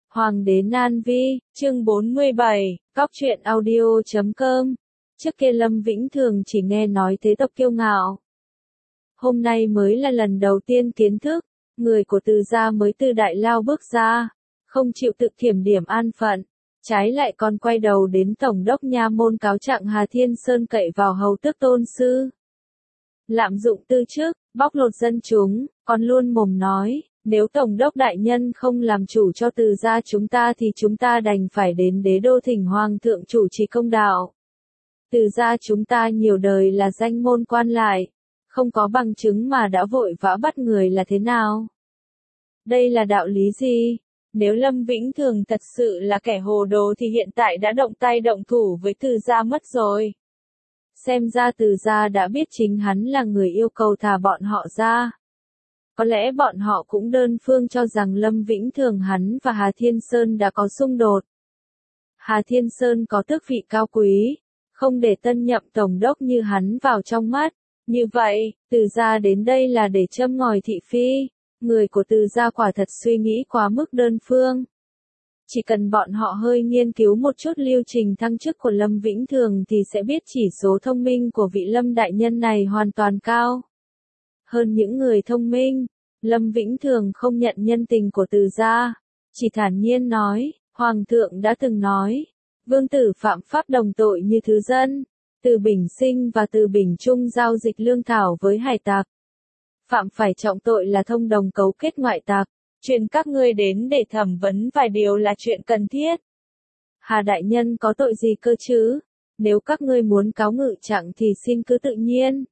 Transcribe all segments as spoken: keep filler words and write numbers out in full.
Hoàng đế Nan Vi, chương bốn mươi bảy, cóc truyện audio chấm com. Trước kia Lâm Vĩnh Thường chỉ nghe nói thế tộc kiêu ngạo. Hôm nay mới là lần đầu tiên kiến thức, người của Từ gia mới từ đại lao bước ra, không chịu tự kiểm điểm an phận, trái lại còn quay đầu đến tổng đốc nha môn cáo trạng Hà Thiên Sơn cậy vào hầu tước tôn sư. Lạm dụng tư chức, bóc lột dân chúng, còn luôn mồm nói, nếu tổng đốc đại nhân không làm chủ cho Từ gia chúng ta thì chúng ta đành phải đến đế đô thỉnh hoàng thượng chủ trì công đạo. Từ gia chúng ta nhiều đời là danh môn quan lại, không có bằng chứng mà đã vội vã bắt người là thế nào? Đây là đạo lý gì? Nếu Lâm Vĩnh Thường thật sự là kẻ hồ đồ thì hiện tại đã động tay động thủ với Từ gia mất rồi. Xem ra Từ gia đã biết chính hắn là người yêu cầu thả bọn họ ra. Có lẽ bọn họ cũng đơn phương cho rằng Lâm Vĩnh Thường hắn và Hà Thiên Sơn đã có xung đột. Hà Thiên Sơn có tước vị cao quý, không để tân nhậm tổng đốc như hắn vào trong mắt. Như vậy, Từ gia đến đây là để châm ngòi thị phi. Người của Từ gia quả thật suy nghĩ quá mức đơn phương. Chỉ cần bọn họ hơi nghiên cứu một chút lưu trình thăng chức của Lâm Vĩnh Thường thì sẽ biết chỉ số thông minh của vị Lâm đại nhân này hoàn toàn cao. Hơn những người thông minh, Lâm Vĩnh Thường không nhận nhân tình của Từ gia, chỉ thản nhiên nói, Hoàng thượng đã từng nói, vương tử phạm pháp đồng tội như thứ dân, Từ Bình Sinh và Từ Bình Trung giao dịch lương thảo với hải tặc. Phạm phải trọng tội là thông đồng cấu kết ngoại tặc, truyền các ngươi đến để thẩm vấn vài điều là chuyện cần thiết. Hà đại nhân có tội gì cơ chứ? Nếu các ngươi muốn cáo ngự trạng thì xin cứ tự nhiên.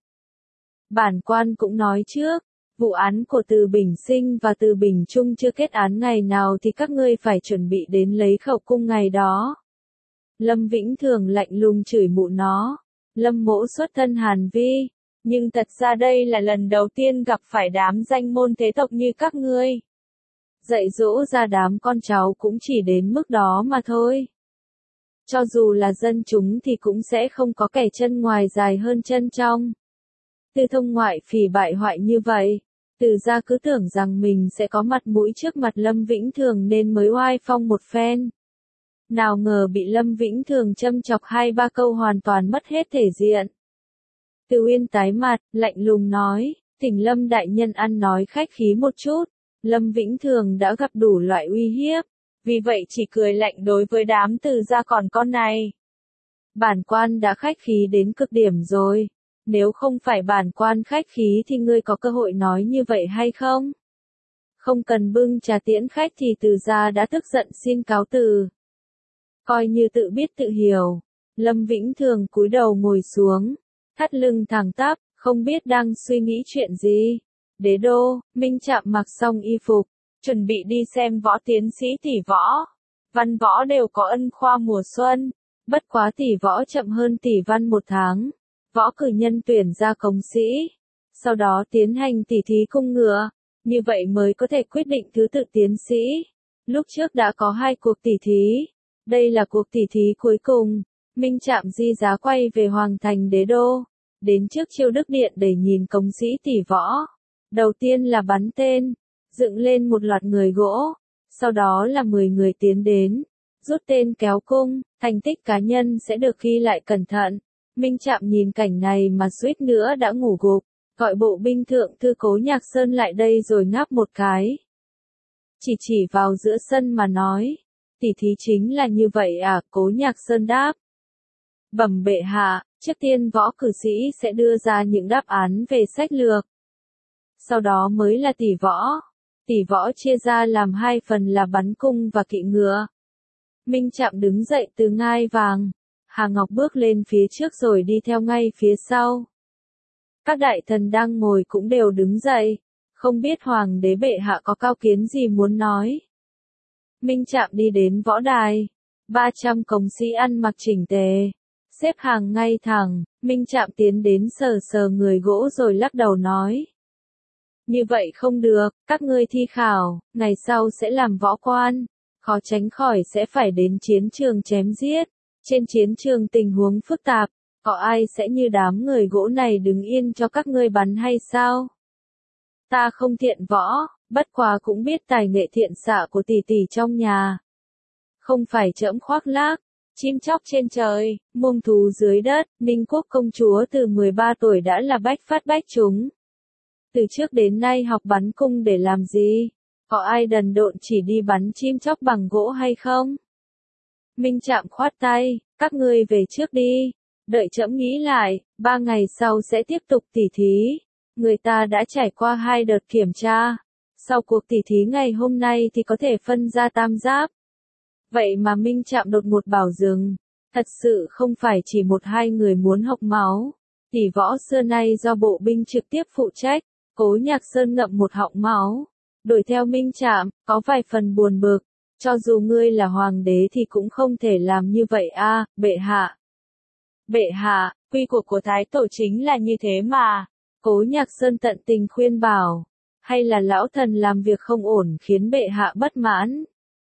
Bản quan cũng nói trước, vụ án của Từ Bình Sinh và Từ Bình Trung chưa kết án ngày nào thì các ngươi phải chuẩn bị đến lấy khẩu cung ngày đó. Lâm Vĩnh Thường lạnh lùng chửi mụ nó, Lâm mỗ xuất thân Hàn Vi, nhưng thật ra đây là lần đầu tiên gặp phải đám danh môn thế tộc như các ngươi. Dạy dỗ ra đám con cháu cũng chỉ đến mức đó mà thôi. Cho dù là dân chúng thì cũng sẽ không có kẻ chân ngoài dài hơn chân trong. Từ thông ngoại phỉ bại hoại như vậy, Từ gia cứ tưởng rằng mình sẽ có mặt mũi trước mặt Lâm Vĩnh Thường nên mới oai phong một phen. Nào ngờ bị Lâm Vĩnh Thường châm chọc hai ba câu hoàn toàn mất hết thể diện. Từ Uyên tái mặt, lạnh lùng nói, thỉnh Lâm đại nhân ăn nói khách khí một chút. Lâm Vĩnh Thường đã gặp đủ loại uy hiếp, vì vậy chỉ cười lạnh đối với đám Từ gia còn con này. Bản quan đã khách khí đến cực điểm rồi. Nếu không phải bản quan khách khí thì ngươi có cơ hội nói như vậy hay không? Không cần bưng trà tiễn khách thì Từ gia đã tức giận xin cáo từ. Coi như tự biết tự hiểu, Lâm Vĩnh Thường cúi đầu ngồi xuống, thắt lưng thẳng tắp, không biết đang suy nghĩ chuyện gì. Đế đô, Minh Trạm mặc xong y phục, chuẩn bị đi xem võ tiến sĩ tỷ võ. Văn võ đều có ân khoa mùa xuân, bất quá tỷ võ chậm hơn tỷ văn một tháng. Võ cử nhân tuyển ra công sĩ, sau đó tiến hành tỉ thí cung ngựa, như vậy mới có thể quyết định thứ tự tiến sĩ. Lúc trước đã có hai cuộc tỉ thí, đây là cuộc tỉ thí cuối cùng. Minh Trạm di giá quay về Hoàng thành Đế đô, đến trước Chiêu Đức Điện để nhìn công sĩ tỉ võ. Đầu tiên là bắn tên, dựng lên một loạt người gỗ, sau đó là mười người tiến đến, rút tên kéo cung, thành tích cá nhân sẽ được ghi lại cẩn thận. Minh Trạm nhìn cảnh này mà suýt nữa đã ngủ gục, gọi bộ binh thượng thư Cố Nhạc Sơn lại đây rồi ngáp một cái. Chỉ chỉ vào giữa sân mà nói, tỉ thí chính là như vậy à? Cố Nhạc Sơn đáp. Bẩm bệ hạ, trước tiên võ cử sĩ sẽ đưa ra những đáp án về sách lược. Sau đó mới là tỉ võ. Tỉ võ chia ra làm hai phần là bắn cung và kỵ ngựa. Minh Trạm đứng dậy từ ngai vàng. Hà Ngọc bước lên phía trước rồi đi theo ngay phía sau. Các đại thần đang ngồi cũng đều đứng dậy, không biết hoàng đế bệ hạ có cao kiến gì muốn nói. Minh Trạm đi đến võ đài, ba trăm công sĩ ăn mặc chỉnh tề, xếp hàng ngay thẳng. Minh Trạm tiến đến sờ sờ người gỗ rồi lắc đầu nói. Như vậy không được, các ngươi thi khảo, ngày sau sẽ làm võ quan, khó tránh khỏi sẽ phải đến chiến trường chém giết. Trên chiến trường tình huống phức tạp, có ai sẽ như đám người gỗ này đứng yên cho các ngươi bắn hay sao? Ta không thiện võ, bất quá cũng biết tài nghệ thiện xạ của tỷ tỷ trong nhà, Không phải trẫm khoác lác, chim chóc trên trời, muông thú dưới đất, Ninh quốc công chúa từ mười ba tuổi đã là bách phát bách trúng. Từ trước đến nay học bắn cung để làm gì? Có ai đần độn chỉ đi bắn chim chóc bằng gỗ hay không? Minh Trạm khoát tay, các ngươi về trước đi, đợi trẫm nghĩ lại, ba ngày sau sẽ tiếp tục tỉ thí. Người ta đã trải qua hai đợt kiểm tra, sau cuộc tỉ thí ngày hôm nay thì có thể phân ra tam giáp. Vậy mà Minh Trạm đột ngột bảo dừng, thật sự không phải chỉ một hai người muốn học máu. Tỷ võ xưa nay do bộ binh trực tiếp phụ trách, Cố Nhạc Sơn ngậm một họng máu, đuổi theo Minh Trạm, có vài phần buồn bực. Cho dù ngươi là hoàng đế thì cũng không thể làm như vậy a, bệ hạ. Bệ hạ, quy củ của Thái Tổ chính là như thế mà. Cố Nhạc Sơn tận tình khuyên bảo. Hay là lão thần làm việc không ổn khiến bệ hạ bất mãn?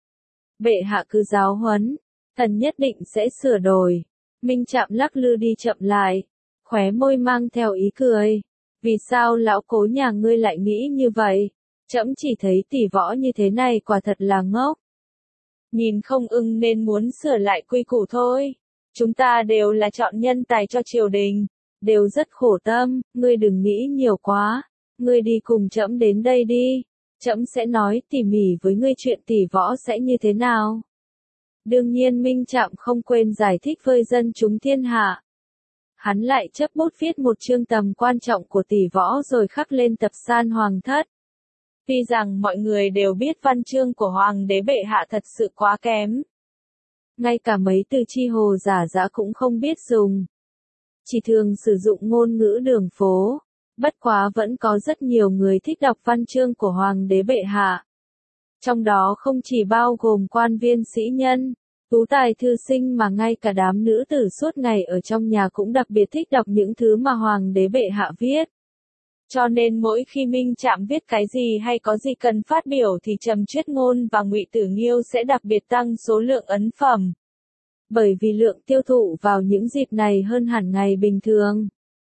Bệ hạ cứ giáo huấn, thần nhất định sẽ sửa đổi. Minh Trạm lắc lư đi chậm lại, khóe môi mang theo ý cười. Vì sao lão Cố nhà ngươi lại nghĩ như vậy? Trẫm chỉ thấy tỷ võ như thế này quả thật là ngốc. Nhìn không ưng nên muốn sửa lại quy củ thôi. Chúng ta đều là chọn nhân tài cho triều đình, đều rất khổ tâm, ngươi đừng nghĩ nhiều quá. Ngươi đi cùng trẫm đến đây đi, trẫm sẽ nói tỉ mỉ với ngươi chuyện tỷ võ sẽ như thế nào. Đương nhiên Minh Trạm không quên giải thích với dân chúng thiên hạ. Hắn lại chấp bút viết một chương tầm quan trọng của tỷ võ rồi khắc lên tập san hoàng thất. Tuy rằng mọi người đều biết văn chương của hoàng đế bệ hạ thật sự quá kém. Ngay cả mấy từ chi hồ giả dã cũng không biết dùng. Chỉ thường sử dụng ngôn ngữ đường phố. Bất quá vẫn có rất nhiều người thích đọc văn chương của hoàng đế bệ hạ. Trong đó không chỉ bao gồm quan viên sĩ nhân, tú tài thư sinh mà ngay cả đám nữ tử suốt ngày ở trong nhà cũng đặc biệt thích đọc những thứ mà hoàng đế bệ hạ viết. Cho nên mỗi khi Minh Trạm viết cái gì hay có gì cần phát biểu thì Trầm Chuyết Ngôn và Ngụy Tử Nghiêu sẽ đặc biệt tăng số lượng ấn phẩm. Bởi vì lượng tiêu thụ vào những dịp này hơn hẳn ngày bình thường.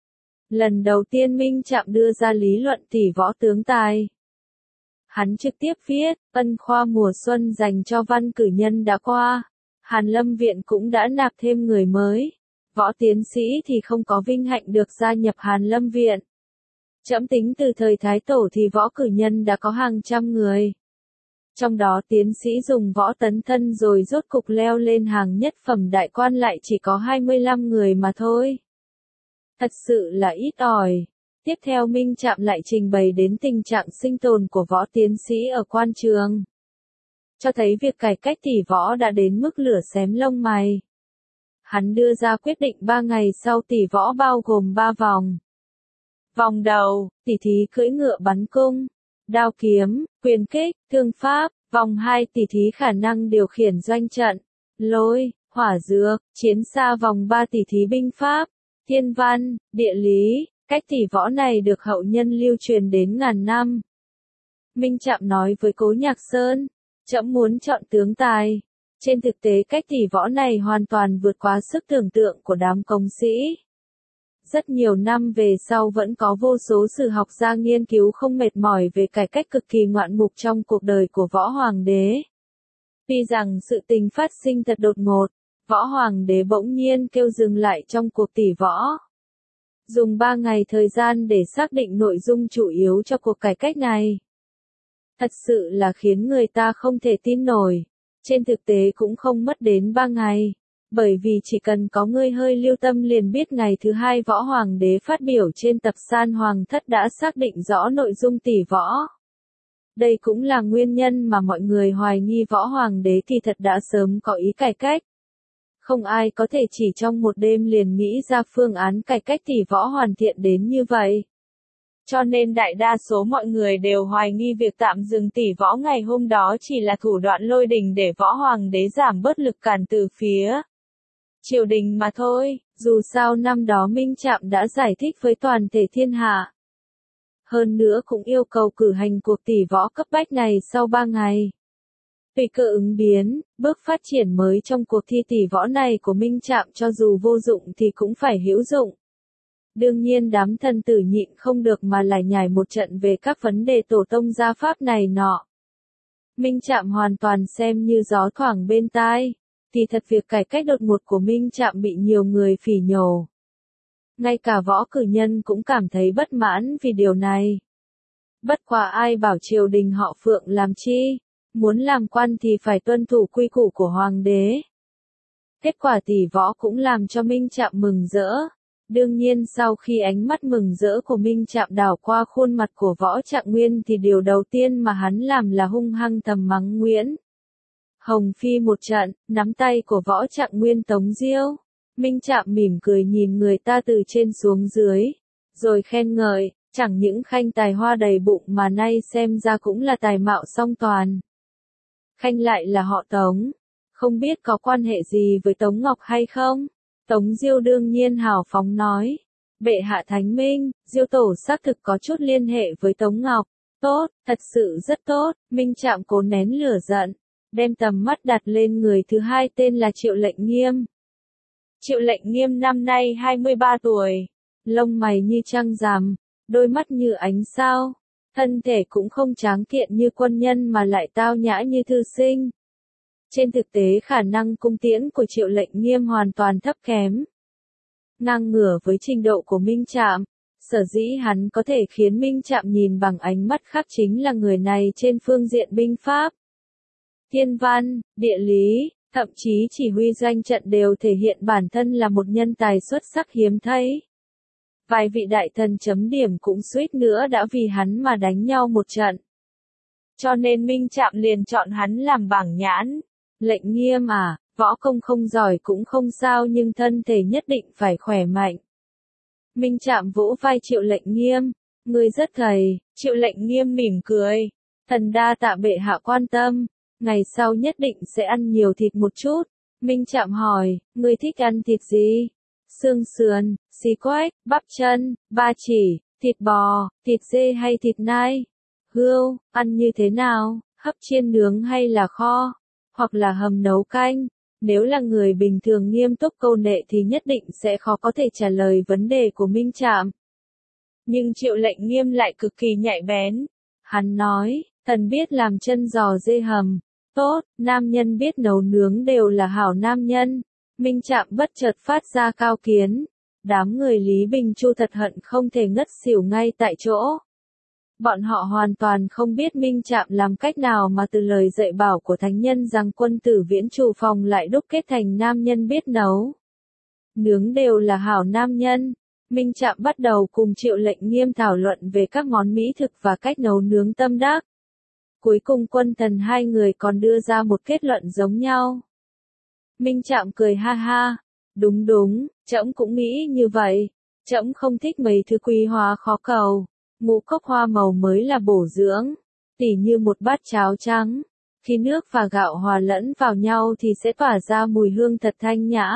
Lần đầu tiên Minh Trạm đưa ra lý luận tỷ võ tướng tài. Hắn trực tiếp viết, ân khoa mùa xuân dành cho văn cử nhân đã qua. Hàn Lâm Viện cũng đã nạp thêm người mới. Võ tiến sĩ thì không có vinh hạnh được gia nhập Hàn Lâm Viện. Trẫm tính từ thời Thái Tổ thì võ cử nhân đã có hàng trăm người. Trong đó tiến sĩ dùng võ tấn thân rồi rốt cục leo lên hàng nhất phẩm đại quan lại chỉ có hai mươi lăm người mà thôi. Thật sự là ít ỏi. Tiếp theo Minh Trạm lại trình bày đến tình trạng sinh tồn của võ tiến sĩ ở quan trường. Cho thấy việc cải cách tỷ võ đã đến mức lửa xém lông mày. Hắn đưa ra quyết định ba ngày sau tỷ võ bao gồm ba vòng. Vòng đầu, tỷ thí cưỡi ngựa bắn cung, đao kiếm, quyền kích, thương pháp. Vòng hai tỷ thí khả năng điều khiển doanh trận, lôi, hỏa dược, chiến xa. Vòng ba tỷ thí binh pháp, thiên văn, địa lý. Cách tỷ võ này được hậu nhân lưu truyền đến ngàn năm. Minh Trạm nói với Cố Nhạc Sơn, trẫm muốn chọn tướng tài. Trên thực tế cách tỷ võ này hoàn toàn vượt quá sức tưởng tượng của đám công sĩ. Rất nhiều năm về sau vẫn có vô số sử học gia nghiên cứu không mệt mỏi về cải cách cực kỳ ngoạn mục trong cuộc đời của võ hoàng đế. Tuy rằng sự tình phát sinh thật đột ngột, võ hoàng đế bỗng nhiên kêu dừng lại trong cuộc tỷ võ. Dùng ba ngày thời gian để xác định nội dung chủ yếu cho cuộc cải cách này. Thật sự là khiến người ta không thể tin nổi. Trên thực tế cũng không mất đến ba ngày. Bởi vì chỉ cần có người hơi lưu tâm liền biết ngày thứ hai võ hoàng đế phát biểu trên tập san hoàng thất đã xác định rõ nội dung tỷ võ. Đây cũng là nguyên nhân mà mọi người hoài nghi võ hoàng đế kỳ thật đã sớm có ý cải cách. Không ai có thể chỉ trong một đêm liền nghĩ ra phương án cải cách tỷ võ hoàn thiện đến như vậy. Cho nên đại đa số mọi người đều hoài nghi việc tạm dừng tỷ võ ngày hôm đó chỉ là thủ đoạn lôi đình để võ hoàng đế giảm bớt lực cản từ phía triều đình mà thôi. Dù sao năm đó Minh Trạm đã giải thích với toàn thể thiên hạ. Hơn nữa cũng yêu cầu cử hành cuộc tỷ võ cấp bách này sau ba ngày. Tùy cơ ứng biến, bước phát triển mới trong cuộc thi tỷ võ này của Minh Trạm cho dù vô dụng thì cũng phải hữu dụng. Đương nhiên đám thần tử nhịn không được mà lải nhải một trận về các vấn đề tổ tông gia pháp này nọ. Minh Trạm hoàn toàn xem như gió thoảng bên tai. Thì thật việc cải cách đột ngột của Minh Trạm bị nhiều người phỉ nhổ. Ngay cả võ cử nhân cũng cảm thấy bất mãn vì điều này. Bất quá ai bảo triều đình họ Phượng làm chi, muốn làm quan thì phải tuân thủ quy củ của hoàng đế. Kết quả tỷ võ cũng làm cho Minh Trạm mừng rỡ. Đương nhiên sau khi ánh mắt mừng rỡ của Minh Trạm đảo qua khuôn mặt của Võ Trạng Nguyên thì điều đầu tiên mà hắn làm là hung hăng thầm mắng Nguyễn Hồng Phi một trận, nắm tay của Võ Trạng Nguyên tống diêu. Minh Trạm mỉm cười nhìn người ta từ trên xuống dưới, rồi khen ngợi, chẳng những khanh tài hoa đầy bụng mà nay xem ra cũng là tài mạo song toàn. Khanh lại là họ Tống, không biết có quan hệ gì với Tống Ngọc hay không? Tống Diêu đương nhiên hào phóng nói, bệ hạ thánh minh, Diêu tổ xác thực có chút liên hệ với Tống Ngọc. Tốt, thật sự rất tốt. Minh Trạm cố nén lửa giận, đem tầm mắt đặt lên người thứ hai tên là Triệu Lệnh Nghiêm. Triệu Lệnh Nghiêm năm nay hai mươi ba tuổi, lông mày như trăng rằm, đôi mắt như ánh sao, thân thể cũng không tráng kiện như quân nhân mà lại tao nhã như thư sinh. Trên thực tế khả năng cung tiễn của Triệu Lệnh Nghiêm hoàn toàn thấp kém. Ngang ngửa với trình độ của Minh Trạm, sở dĩ hắn có thể khiến Minh Trạm nhìn bằng ánh mắt khác chính là người này trên phương diện binh pháp, thiên văn, địa lý, thậm chí chỉ huy doanh trận đều thể hiện bản thân là một nhân tài xuất sắc hiếm thấy. Vài vị đại thần chấm điểm cũng suýt nữa đã vì hắn mà đánh nhau một trận. Cho nên Minh Trạm liền chọn hắn làm bảng nhãn. Lệnh Nghiêm à, võ công không giỏi cũng không sao nhưng thân thể nhất định phải khỏe mạnh. Minh Trạm vỗ vai Triệu Lệnh Nghiêm, ngươi rất thầy. Triệu Lệnh Nghiêm mỉm cười, thần đa tạ bệ hạ quan tâm, ngày sau nhất định sẽ ăn nhiều thịt một chút. Minh Trạm hỏi, ngươi thích ăn thịt gì? Xương sườn, xí quách, bắp chân, ba chỉ, thịt bò, thịt dê hay thịt nai? Hươu, ăn như thế nào, hấp chiên nướng hay là kho? Hoặc là hầm nấu canh? Nếu là người bình thường nghiêm túc câu nệ thì nhất định sẽ khó có thể trả lời vấn đề của Minh Trạm. Nhưng Triệu Lệnh Nghiêm lại cực kỳ nhạy bén. Hắn nói, thần biết làm chân giò dê hầm. Tốt, nam nhân biết nấu nướng đều là hảo nam nhân. Minh Trạm bất chợt phát ra cao kiến. Đám người Lý Bình Chu thật hận không thể ngất xỉu ngay tại chỗ. Bọn họ hoàn toàn không biết Minh Trạm làm cách nào mà từ lời dạy bảo của thánh nhân rằng quân tử viễn trù phòng lại đúc kết thành nam nhân biết nấu nướng đều là hảo nam nhân. Minh Trạm bắt đầu cùng Triệu Lệnh Nghiêm thảo luận về các món mỹ thực và cách nấu nướng tâm đắc. Cuối cùng quân thần hai người còn đưa ra một kết luận giống nhau. Minh Trạm cười ha ha, đúng đúng, trẫm cũng nghĩ như vậy. Trẫm không thích mấy thứ quý hóa khó cầu. Ngũ cốc hoa màu mới là bổ dưỡng, tỉ như một bát cháo trắng, khi nước và gạo hòa lẫn vào nhau thì sẽ tỏa ra mùi hương thật thanh nhã.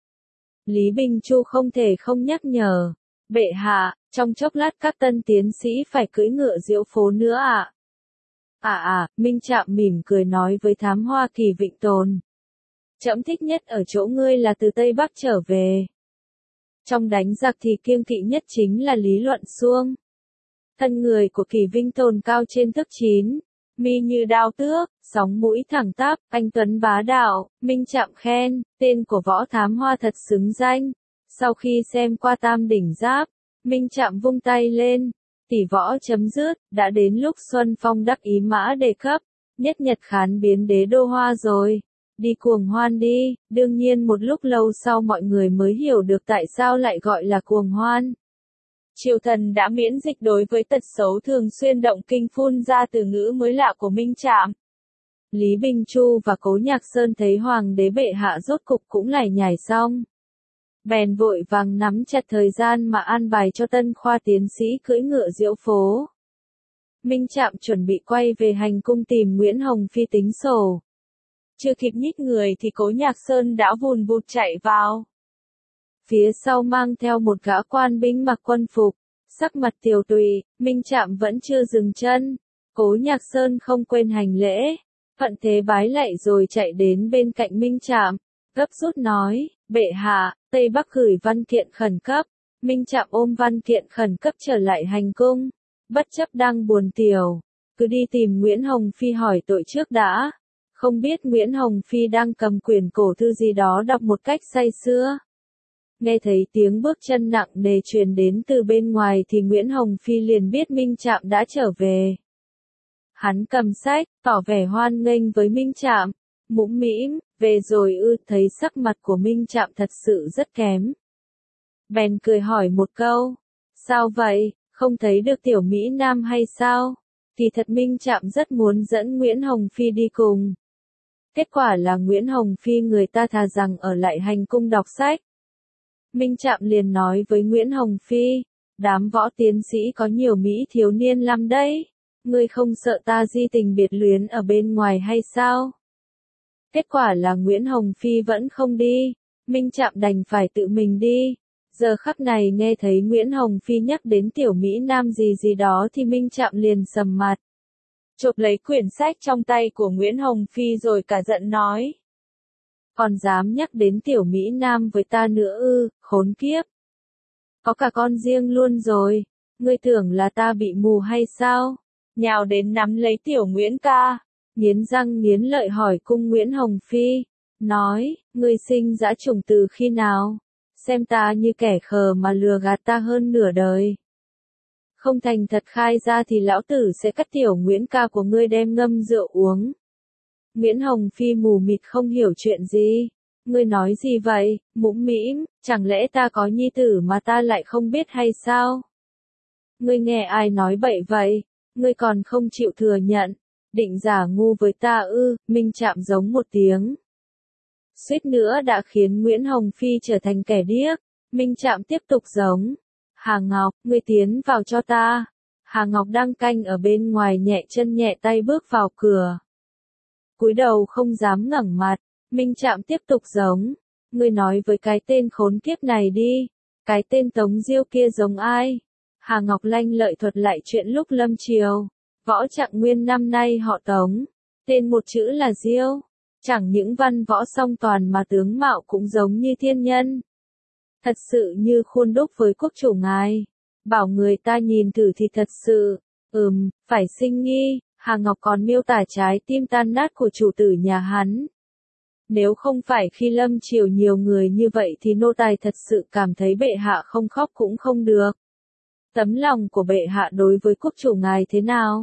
Lý Bình Chu không thể không nhắc nhở, bệ hạ, trong chốc lát các tân tiến sĩ phải cưỡi ngựa diễu phố nữa ạ. À à, Minh Trạm mỉm cười nói với thám hoa Kỳ Vịnh Tồn. Trẫm thích nhất ở chỗ ngươi là từ Tây Bắc trở về. Trong đánh giặc thì kiêng kỵ nhất chính là lý luận suông. Thân người của Kỳ Vinh Tồn cao trên thước chín, mi như đao tước, sóng mũi thẳng tắp, anh tuấn bá đạo. Minh Trạm khen, tên của võ thám hoa thật xứng danh. Sau khi xem qua Tam Đỉnh Giáp, Minh Trạm vung tay lên, tỷ võ chấm dứt, đã đến lúc Xuân Phong đắc ý mã đề cấp, nhất nhật khán biến đế đô hoa rồi. Đi cuồng hoan đi. Đương nhiên một lúc lâu sau mọi người mới hiểu được tại sao lại gọi là cuồng hoan. Triều thần đã miễn dịch đối với tật xấu thường xuyên động kinh phun ra từ ngữ mới lạ của Minh Trạm. Lý Bình Chu và Cố Nhạc Sơn thấy hoàng đế bệ hạ rốt cục cũng lải nhải xong. Bèn vội vàng nắm chặt thời gian mà an bài cho tân khoa tiến sĩ cưỡi ngựa diễu phố. Minh Trạm chuẩn bị quay về hành cung tìm Nguyễn Hồng Phi tính sổ. Chưa kịp nhích người thì Cố Nhạc Sơn đã vùn vụt chạy vào. Phía sau mang theo một gã quan binh mặc quân phục, sắc mặt tiều tụy. Minh Trạm vẫn chưa dừng chân. Cố Nhạc Sơn không quên hành lễ, thuận thế bái lạy rồi chạy đến bên cạnh Minh Trạm, gấp rút nói, bệ hạ, Tây Bắc gửi văn kiện khẩn cấp. Minh Trạm ôm văn kiện khẩn cấp trở lại hành cung, bất chấp đang buồn tiểu, cứ đi tìm Nguyễn Hồng Phi hỏi tội trước đã. Không biết Nguyễn Hồng Phi đang cầm quyển cổ thư gì đó đọc một cách say sưa. Nghe thấy tiếng bước chân nặng nề truyền đến từ bên ngoài thì Nguyễn Hồng Phi liền biết Minh Trạm đã trở về. Hắn cầm sách, tỏ vẻ hoan nghênh với Minh Trạm, mũm mĩm, về rồi ư, thấy sắc mặt của Minh Trạm thật sự rất kém. Bèn cười hỏi một câu, sao vậy, không thấy được tiểu Mỹ Nam hay sao? Kỳ thật Minh Trạm rất muốn dẫn Nguyễn Hồng Phi đi cùng. Kết quả là Nguyễn Hồng Phi người ta thà rằng ở lại hành cung đọc sách. Minh Trạm liền nói với Nguyễn Hồng Phi, đám võ tiến sĩ có nhiều Mỹ thiếu niên lắm đấy, ngươi không sợ ta di tình biệt luyến ở bên ngoài hay sao? Kết quả là Nguyễn Hồng Phi vẫn không đi, Minh Trạm đành phải tự mình đi. Giờ khắc này nghe thấy Nguyễn Hồng Phi nhắc đến tiểu Mỹ Nam gì gì đó thì Minh Trạm liền sầm mặt. Chộp lấy quyển sách trong tay của Nguyễn Hồng Phi rồi cả giận nói. Còn dám nhắc đến tiểu Mỹ Nam với ta nữa ư, khốn kiếp. Có cả con riêng luôn rồi, ngươi tưởng là ta bị mù hay sao? Nhào đến nắm lấy tiểu Nguyễn ca, nghiến răng nghiến lợi hỏi cung Nguyễn Hồng Phi, nói, ngươi sinh dã trùng từ khi nào? Xem ta như kẻ khờ mà lừa gạt ta hơn nửa đời. Không thành thật khai ra thì lão tử sẽ cắt tiểu Nguyễn ca của ngươi đem ngâm rượu uống. Nguyễn Hồng Phi mù mịt không hiểu chuyện gì. Ngươi nói gì vậy, mũm mĩm, chẳng lẽ ta có nhi tử mà ta lại không biết hay sao? Ngươi nghe ai nói bậy vậy, ngươi còn không chịu thừa nhận, định giả ngu với ta ư, Minh Trạm giống một tiếng. Suýt nữa đã khiến Nguyễn Hồng Phi trở thành kẻ điếc, Minh Trạm tiếp tục giống. Hà Ngọc, ngươi tiến vào cho ta. Hà Ngọc đang canh ở bên ngoài nhẹ chân nhẹ tay bước vào cửa. Cúi đầu không dám ngẩng mặt, Minh Trạm tiếp tục giống. Ngươi nói với cái tên khốn kiếp này đi, cái tên Tống Diêu kia giống ai? Hà Ngọc lanh lợi thuật lại chuyện lúc lâm triều. Võ Trạng Nguyên năm nay họ Tống, tên một chữ là Diêu. Chẳng những văn võ song toàn mà tướng mạo cũng giống như thiên nhân. Thật sự như khuôn đúc với quốc chủ ngài. Bảo người ta nhìn thử thì thật sự, ừm, phải sinh nghi. Hà Ngọc còn miêu tả trái tim tan nát của chủ tử nhà hắn. Nếu không phải khi lâm triều nhiều người như vậy thì nô tài thật sự cảm thấy bệ hạ không khóc cũng không được. Tấm lòng của bệ hạ đối với quốc chủ ngài thế nào?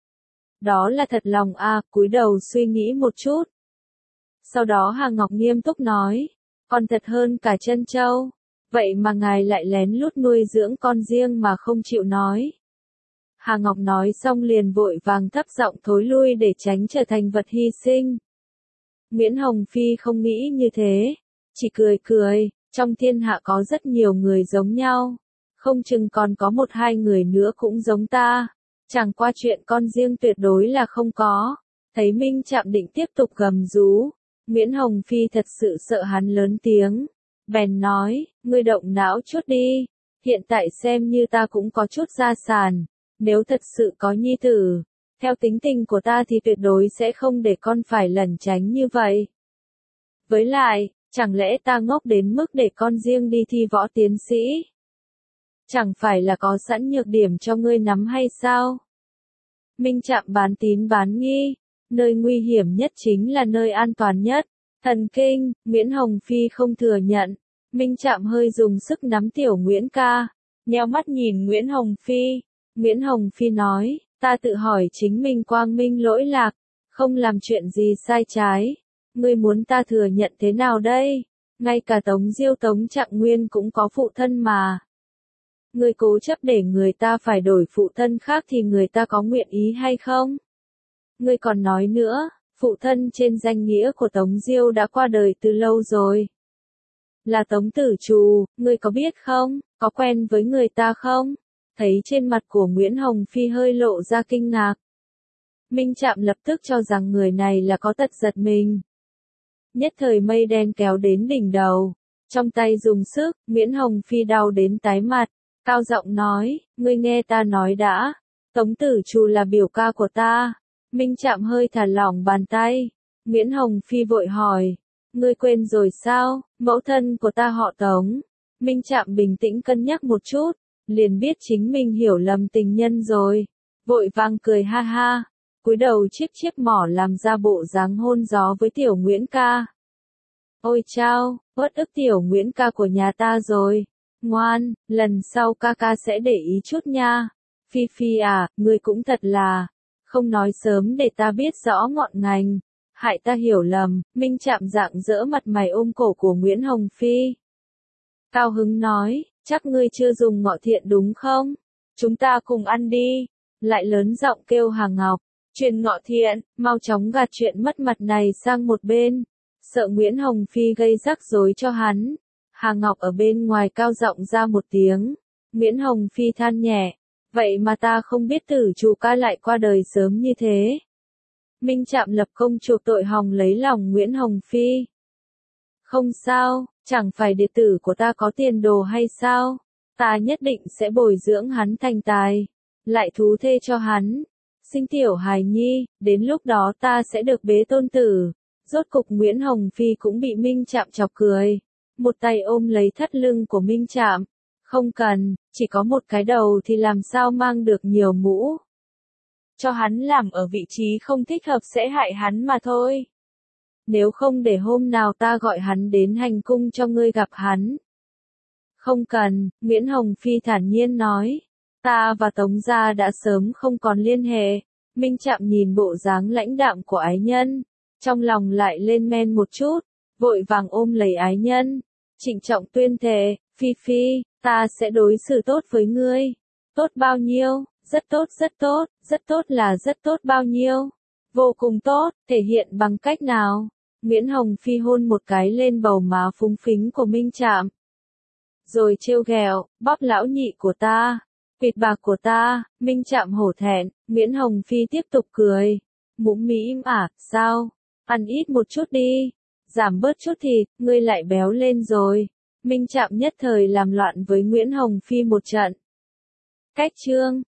Đó là thật lòng à, cúi đầu suy nghĩ một chút. Sau đó Hà Ngọc nghiêm túc nói, còn thật hơn cả trân châu. Vậy mà ngài lại lén lút nuôi dưỡng con riêng mà không chịu nói. Hà Ngọc nói xong liền vội vàng thấp giọng thối lui để tránh trở thành vật hy sinh. Nguyễn Hồng Phi không nghĩ như thế, chỉ cười cười, trong thiên hạ có rất nhiều người giống nhau, không chừng còn có một hai người nữa cũng giống ta, chẳng qua chuyện con riêng tuyệt đối là không có. Thấy Minh Trạm định tiếp tục gầm rú, Nguyễn Hồng Phi thật sự sợ hắn lớn tiếng, bèn nói, ngươi động não chút đi, hiện tại xem như ta cũng có chút gia sản, nếu thật sự có nhi tử, theo tính tình của ta thì tuyệt đối sẽ không để con phải lẩn tránh như vậy. Với lại, chẳng lẽ ta ngốc đến mức để con riêng đi thi võ tiến sĩ? Chẳng phải là có sẵn nhược điểm cho ngươi nắm hay sao? Minh Trạm bán tín bán nghi, nơi nguy hiểm nhất chính là nơi an toàn nhất. Thần kinh, Nguyễn Hồng Phi không thừa nhận. Minh Trạm hơi dùng sức nắm tiểu Nguyễn ca, nheo mắt nhìn Nguyễn Hồng Phi. Nguyễn Hồng Phi nói, ta tự hỏi chính mình quang minh lỗi lạc, không làm chuyện gì sai trái. Ngươi muốn ta thừa nhận thế nào đây? Ngay cả Tống Diêu Tống Trạng Nguyên cũng có phụ thân mà. Ngươi cố chấp để người ta phải đổi phụ thân khác thì người ta có nguyện ý hay không? Ngươi còn nói nữa, phụ thân trên danh nghĩa của Tống Diêu đã qua đời từ lâu rồi. Là Tống Tử Trù, ngươi có biết không, có quen với người ta không? Thấy trên mặt của Nguyễn Hồng Phi hơi lộ ra kinh ngạc. Minh Trạm lập tức cho rằng người này là có tật giật mình. Nhất thời mây đen kéo đến đỉnh đầu, trong tay dùng sức, Nguyễn Hồng Phi đau đến tái mặt, cao giọng nói, ngươi nghe ta nói đã, Tống Tử Trù là biểu ca của ta. Minh Trạm hơi thả lỏng bàn tay, Nguyễn Hồng Phi vội hỏi, ngươi quên rồi sao, mẫu thân của ta họ Tống. Minh Trạm bình tĩnh cân nhắc một chút, liền biết chính mình hiểu lầm tình nhân rồi. vội vàng cười ha ha, cúi đầu chiếc chiếc mỏ làm ra bộ dáng hôn gió với tiểu Nguyễn ca. Ôi chao, uất ức tiểu Nguyễn ca của nhà ta rồi. Ngoan, lần sau ca ca sẽ để ý chút nha. Phi Phi à, ngươi cũng thật là, không nói sớm để ta biết rõ ngọn ngành. Hại ta hiểu lầm, Minh Trạm rạng rỡ mặt mày ôm cổ của Nguyễn Hồng Phi. Cao hứng nói, chắc ngươi chưa dùng ngọ thiện đúng không? Chúng ta cùng ăn đi. Lại lớn giọng kêu Hà Ngọc, truyền ngọ thiện, mau chóng gạt chuyện mất mặt này sang một bên. Sợ Nguyễn Hồng Phi gây rắc rối cho hắn. Hà Ngọc ở bên ngoài cao giọng ra một tiếng. Nguyễn Hồng Phi than nhẹ, vậy mà ta không biết tử chủ ca lại qua đời sớm như thế. Minh Trạm lập công chuộc tội hòng lấy lòng Nguyễn Hồng Phi. Không sao, chẳng phải đệ tử của ta có tiền đồ hay sao? Ta nhất định sẽ bồi dưỡng hắn thành tài, lại thú thê cho hắn, sinh tiểu hài nhi, đến lúc đó ta sẽ được bế tôn tử. Rốt cục Nguyễn Hồng Phi cũng bị Minh Trạm chọc cười, một tay ôm lấy thắt lưng của Minh Trạm. Không cần, chỉ có một cái đầu thì làm sao mang được nhiều mũ. Cho hắn làm ở vị trí không thích hợp sẽ hại hắn mà thôi. Nếu không để hôm nào ta gọi hắn đến hành cung cho ngươi gặp hắn. Không cần, Nguyễn Hồng Phi thản nhiên nói. Ta và Tống gia đã sớm không còn liên hệ. Minh Trạm nhìn bộ dáng lãnh đạm của ái nhân, trong lòng lại lên men một chút, vội vàng ôm lấy ái nhân, trịnh trọng tuyên thệ, Phi Phi, ta sẽ đối xử tốt với ngươi. Tốt bao nhiêu? Rất tốt, rất tốt, rất tốt là rất tốt bao nhiêu? Vô cùng tốt, thể hiện bằng cách nào? Nguyễn Hồng Phi hôn một cái lên bầu má phúng phính của Minh Trạm. Rồi trêu ghẹo, bóp lão nhị của ta, quỵt bạc của ta. Minh Trạm hổ thẹn, Nguyễn Hồng Phi tiếp tục cười. Mũm mĩm à, sao? Ăn ít một chút đi, giảm bớt chút thịt, ngươi lại béo lên rồi. Minh Trạm nhất thời làm loạn với Nguyễn Hồng Phi một trận. Cách chương